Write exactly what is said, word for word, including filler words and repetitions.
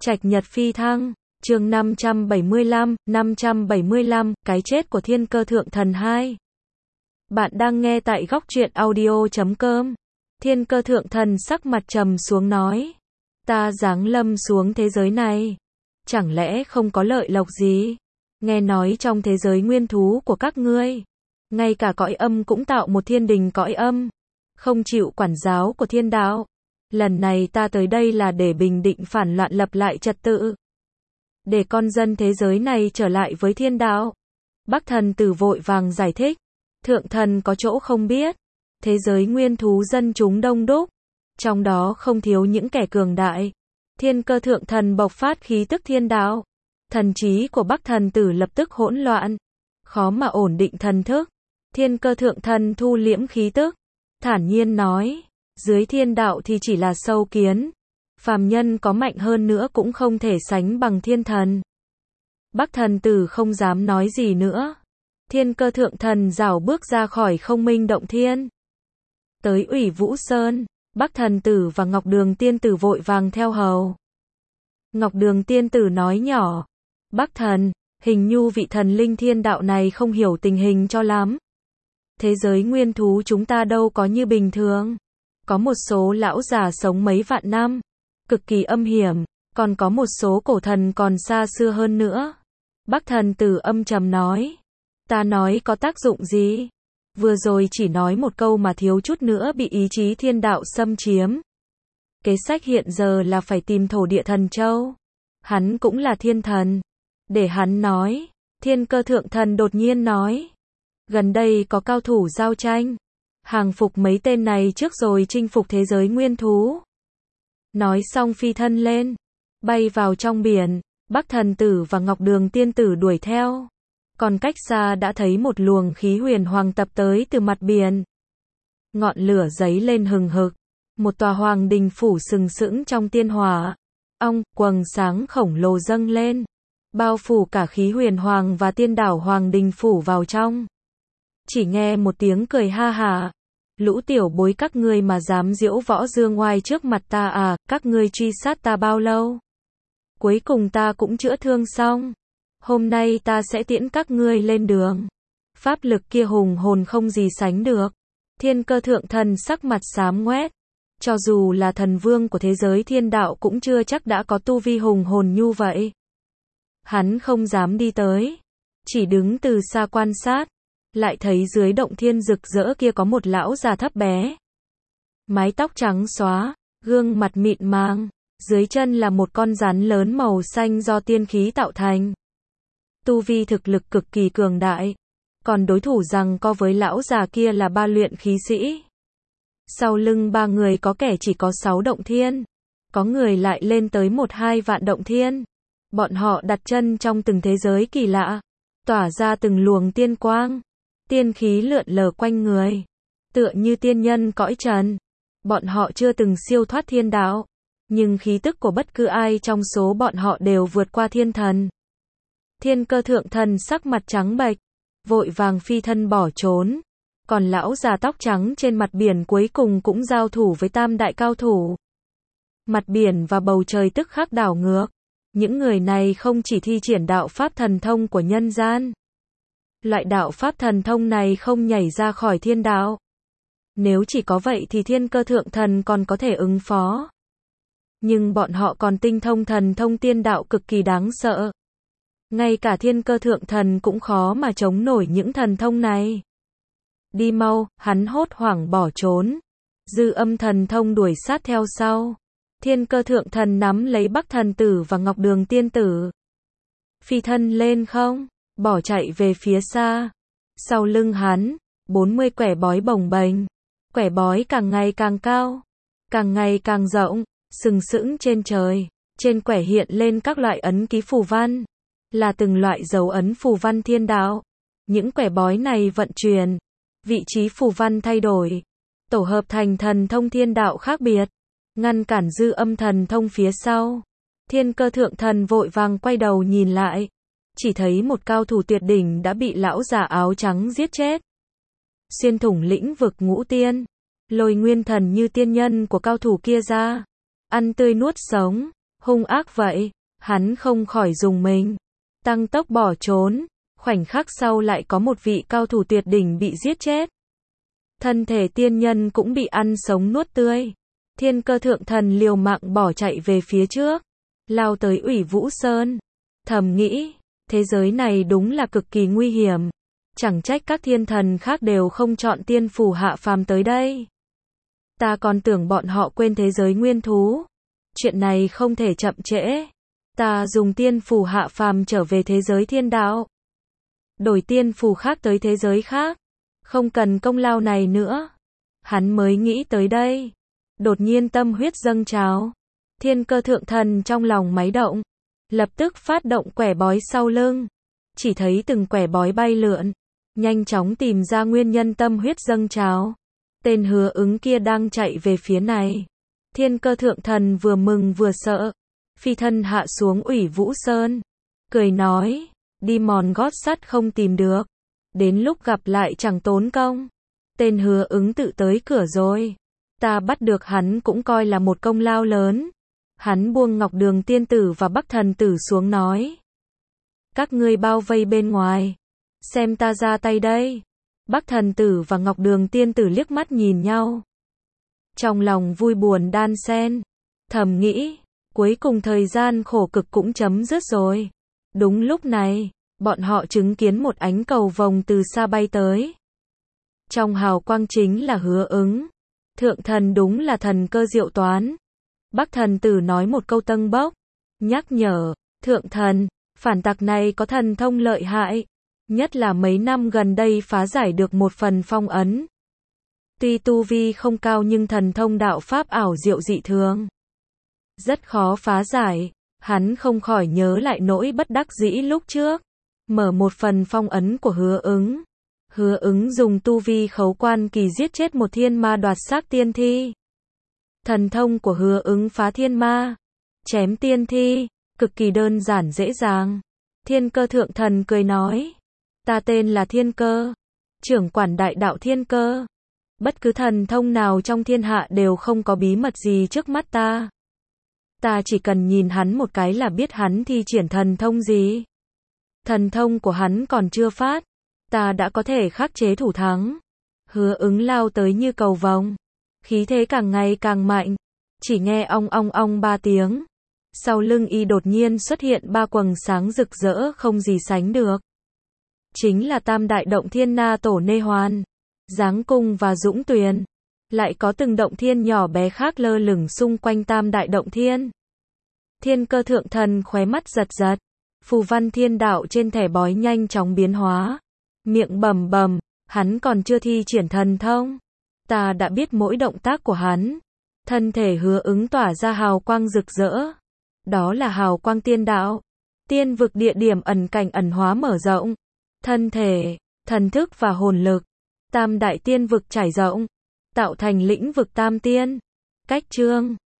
Trạch nhật phi thăng, chương năm trăm bảy mươi lăm, năm trăm bảy mươi lăm, cái chết của Thiên Cơ Thượng Thần hai. Bạn đang nghe tại góc truyện audio chấm com. Thiên Cơ Thượng Thần sắc mặt trầm xuống nói. Ta giáng lâm xuống thế giới này. Chẳng lẽ không có lợi lộc gì? Nghe nói trong thế giới nguyên thú của các ngươi, ngay cả cõi âm cũng tạo một thiên đình cõi âm. Không chịu quản giáo của thiên đạo. Lần này ta tới đây là để bình định phản loạn, lập lại trật tự. Để con dân thế giới này trở lại với thiên đạo. Bắc thần tử vội vàng giải thích. Thượng thần có chỗ không biết. Thế giới nguyên thú dân chúng đông đúc. Trong đó không thiếu những kẻ cường đại. Thiên Cơ Thượng Thần bộc phát khí tức thiên đạo. Thần trí của Bắc thần tử lập tức hỗn loạn. Khó mà ổn định thần thức. Thiên Cơ Thượng Thần thu liễm khí tức. Thản nhiên nói. Dưới thiên đạo thì chỉ là sâu kiến. Phàm nhân có mạnh hơn nữa cũng không thể sánh bằng thiên thần. Bắc thần tử không dám nói gì nữa. Thiên Cơ Thượng Thần rảo bước ra khỏi không minh động thiên. Tới Ủy Vũ Sơn, Bắc thần tử và Ngọc Đường tiên tử vội vàng theo hầu. Ngọc Đường tiên tử nói nhỏ. Bắc thần, hình như vị thần linh thiên đạo này không hiểu tình hình cho lắm. Thế giới nguyên thú chúng ta đâu có như bình thường. Có một số lão già sống mấy vạn năm, cực kỳ âm hiểm, còn có một số cổ thần còn xa xưa hơn nữa. Bắc thần tử âm trầm nói. Ta nói có tác dụng gì? Vừa rồi chỉ nói một câu mà thiếu chút nữa bị ý chí thiên đạo xâm chiếm. Kế sách hiện giờ là phải tìm thổ địa thần châu. Hắn cũng là thiên thần. Để hắn nói. Thiên Cơ Thượng Thần đột nhiên nói. Gần đây có cao thủ giao tranh. Hàng phục mấy tên này trước rồi chinh phục thế giới nguyên thú. Nói xong phi thân lên. Bay vào trong biển. Bắc thần tử và Ngọc Đường tiên tử đuổi theo. Còn cách xa đã thấy một luồng khí huyền hoàng tập tới từ mặt biển. Ngọn lửa giấy lên hừng hực. Một tòa hoàng đình phủ sừng sững trong tiên hỏa. Ong, quầng sáng khổng lồ dâng lên. Bao phủ cả khí huyền hoàng và tiên đảo hoàng đình phủ vào trong. Chỉ nghe một tiếng cười ha hả. Lũ tiểu bối các ngươi mà dám diễu võ dương oai trước mặt ta à, các ngươi truy sát ta bao lâu? Cuối cùng ta cũng chữa thương xong. Hôm nay ta sẽ tiễn các ngươi lên đường. Pháp lực kia hùng hồn không gì sánh được. Thiên Cơ Thượng Thần sắc mặt xám ngoét. Cho dù là thần vương của thế giới thiên đạo cũng chưa chắc đã có tu vi hùng hồn như vậy. Hắn không dám đi tới. Chỉ đứng từ xa quan sát. Lại thấy dưới động thiên rực rỡ kia có một lão già thấp bé. Mái tóc trắng xóa, gương mặt mịn màng. Dưới chân là một con rắn lớn màu xanh do tiên khí tạo thành. Tu vi thực lực cực kỳ cường đại. Còn đối thủ rằng co với lão già kia là ba luyện khí sĩ. Sau lưng ba người có kẻ chỉ có sáu động thiên. Có người lại lên tới một hai vạn động thiên. Bọn họ đặt chân trong từng thế giới kỳ lạ. Tỏa ra từng luồng tiên quang. Tiên khí lượn lờ quanh người. Tựa như tiên nhân cõi trần. Bọn họ chưa từng siêu thoát thiên đạo. Nhưng khí tức của bất cứ ai trong số bọn họ đều vượt qua thiên thần. Thiên Cơ Thượng Thần sắc mặt trắng bệch. Vội vàng phi thân bỏ trốn. Còn lão già tóc trắng trên mặt biển cuối cùng cũng giao thủ với tam đại cao thủ. Mặt biển và bầu trời tức khắc đảo ngược. Những người này không chỉ thi triển đạo pháp thần thông của nhân gian. Loại đạo pháp thần thông này không nhảy ra khỏi thiên đạo. Nếu chỉ có vậy thì Thiên Cơ Thượng Thần còn có thể ứng phó. Nhưng bọn họ còn tinh thông thần thông tiên đạo cực kỳ đáng sợ. Ngay cả Thiên Cơ Thượng Thần cũng khó mà chống nổi những thần thông này. Đi mau, hắn hốt hoảng bỏ trốn. Dư âm thần thông đuổi sát theo sau. Thiên Cơ Thượng Thần nắm lấy Bắc thần tử và Ngọc Đường tiên tử. Phi thân lên không, bỏ chạy về phía xa. Sau lưng hắn, bốn mươi quẻ bói bồng bềnh. Quẻ bói càng ngày càng cao, càng ngày càng rộng, sừng sững trên trời. Trên quẻ hiện lên các loại ấn ký phù văn. Là từng loại dấu ấn phù văn thiên đạo. Những quẻ bói này vận chuyển. Vị trí phù văn thay đổi. Tổ hợp thành thần thông thiên đạo khác biệt. Ngăn cản dư âm thần thông phía sau. Thiên Cơ Thượng Thần vội vàng quay đầu nhìn lại. Chỉ thấy một cao thủ tuyệt đỉnh đã bị lão già áo trắng giết chết. Xuyên thủng lĩnh vực ngũ tiên. Lôi nguyên thần như tiên nhân của cao thủ kia ra. Ăn tươi nuốt sống. hung ác vậy, hắn không khỏi rùng mình, tăng tốc bỏ trốn, khoảnh khắc sau lại có một vị cao thủ tuyệt đỉnh bị giết chết. Thân thể tiên nhân cũng bị ăn sống nuốt tươi. Thiên Cơ Thượng Thần liều mạng bỏ chạy về phía trước, lao tới Ủy Vũ Sơn. Thầm nghĩ, thế giới này đúng là cực kỳ nguy hiểm. Chẳng trách các thiên thần khác đều không chọn tiên phủ hạ phàm tới đây. Ta còn tưởng bọn họ quên thế giới nguyên thú. Chuyện này không thể chậm trễ. Ta dùng tiên phủ hạ phàm trở về thế giới thiên đạo. Đổi tiên phủ khác tới thế giới khác. Không cần công lao này nữa. Hắn mới nghĩ tới đây. Đột nhiên tâm huyết dâng trào. Thiên Cơ Thượng Thần trong lòng máy động. Lập tức phát động quẻ bói sau lưng. Chỉ thấy từng quẻ bói bay lượn. Nhanh chóng tìm ra nguyên nhân tâm huyết dâng trào. Tên Hứa Ứng kia đang chạy về phía này. Thiên Cơ Thượng Thần vừa mừng vừa sợ. Phi thân hạ xuống Ủy Vũ Sơn. Cười nói, đi mòn gót sắt không tìm được. Đến lúc gặp lại chẳng tốn công. Tên Hứa Ứng tự tới cửa rồi. Ta bắt được hắn cũng coi là một công lao lớn. Hắn buông Ngọc Đường Tiên Tử và Bắc Thần Tử xuống nói. Các ngươi bao vây bên ngoài. Xem ta ra tay đây. Bắc Thần Tử và Ngọc Đường Tiên Tử liếc mắt nhìn nhau. Trong lòng vui buồn đan xen. Thầm nghĩ, cuối cùng thời gian khổ cực cũng chấm dứt rồi. Đúng lúc này, bọn họ chứng kiến một ánh cầu vồng từ xa bay tới. Trong hào quang chính là Hứa Ứng. Thượng thần đúng là thần cơ diệu toán. Bắc Thần Tử nói một câu tâng bốc. Nhắc nhở, thượng thần, phản tặc này có thần thông lợi hại. Nhất là mấy năm gần đây phá giải được một phần phong ấn. Tuy tu vi không cao nhưng thần thông đạo pháp ảo diệu dị thường. Rất khó phá giải. Hắn không khỏi nhớ lại nỗi bất đắc dĩ lúc trước. Mở một phần phong ấn của Hứa Ứng. Hứa Ứng dùng tu vi khấu quan kỳ giết chết một thiên ma đoạt xác tiên thi. Thần thông của Hứa Ứng phá thiên ma, chém tiên thi, cực kỳ đơn giản dễ dàng. Thiên Cơ Thượng Thần cười nói, ta tên là Thiên Cơ, trưởng quản đại đạo Thiên Cơ. Bất cứ thần thông nào trong thiên hạ đều không có bí mật gì trước mắt ta. Ta chỉ cần nhìn hắn một cái là biết hắn thi triển thần thông gì. Thần thông của hắn còn chưa phát, ta đã có thể khắc chế thủ thắng. Hứa Ứng lao tới như cầu vồng. Khí thế càng ngày càng mạnh. Chỉ nghe ong ong ong ba tiếng. Sau lưng y đột nhiên xuất hiện ba quầng sáng rực rỡ không gì sánh được. Chính là Tam Đại Động Thiên Na Tổ Nê Hoàn, Giáng Cung và Dũng Tuyền. Lại có từng động thiên nhỏ bé khác lơ lửng xung quanh Tam Đại Động Thiên. Thiên Cơ Thượng Thần khóe mắt giật giật. Phù văn thiên đạo trên thẻ bói nhanh chóng biến hóa. Miệng bầm bầm, hắn còn chưa thi triển thần thông. Ta đã biết mỗi động tác của hắn. Thân thể Hứa Ứng tỏa ra hào quang rực rỡ. Đó là hào quang tiên đạo. Tiên vực địa điểm ẩn cảnh ẩn hóa mở rộng. Thân thể, thần thức và hồn lực. Tam đại tiên vực trải rộng. Tạo thành lĩnh vực tam tiên. Cách chương.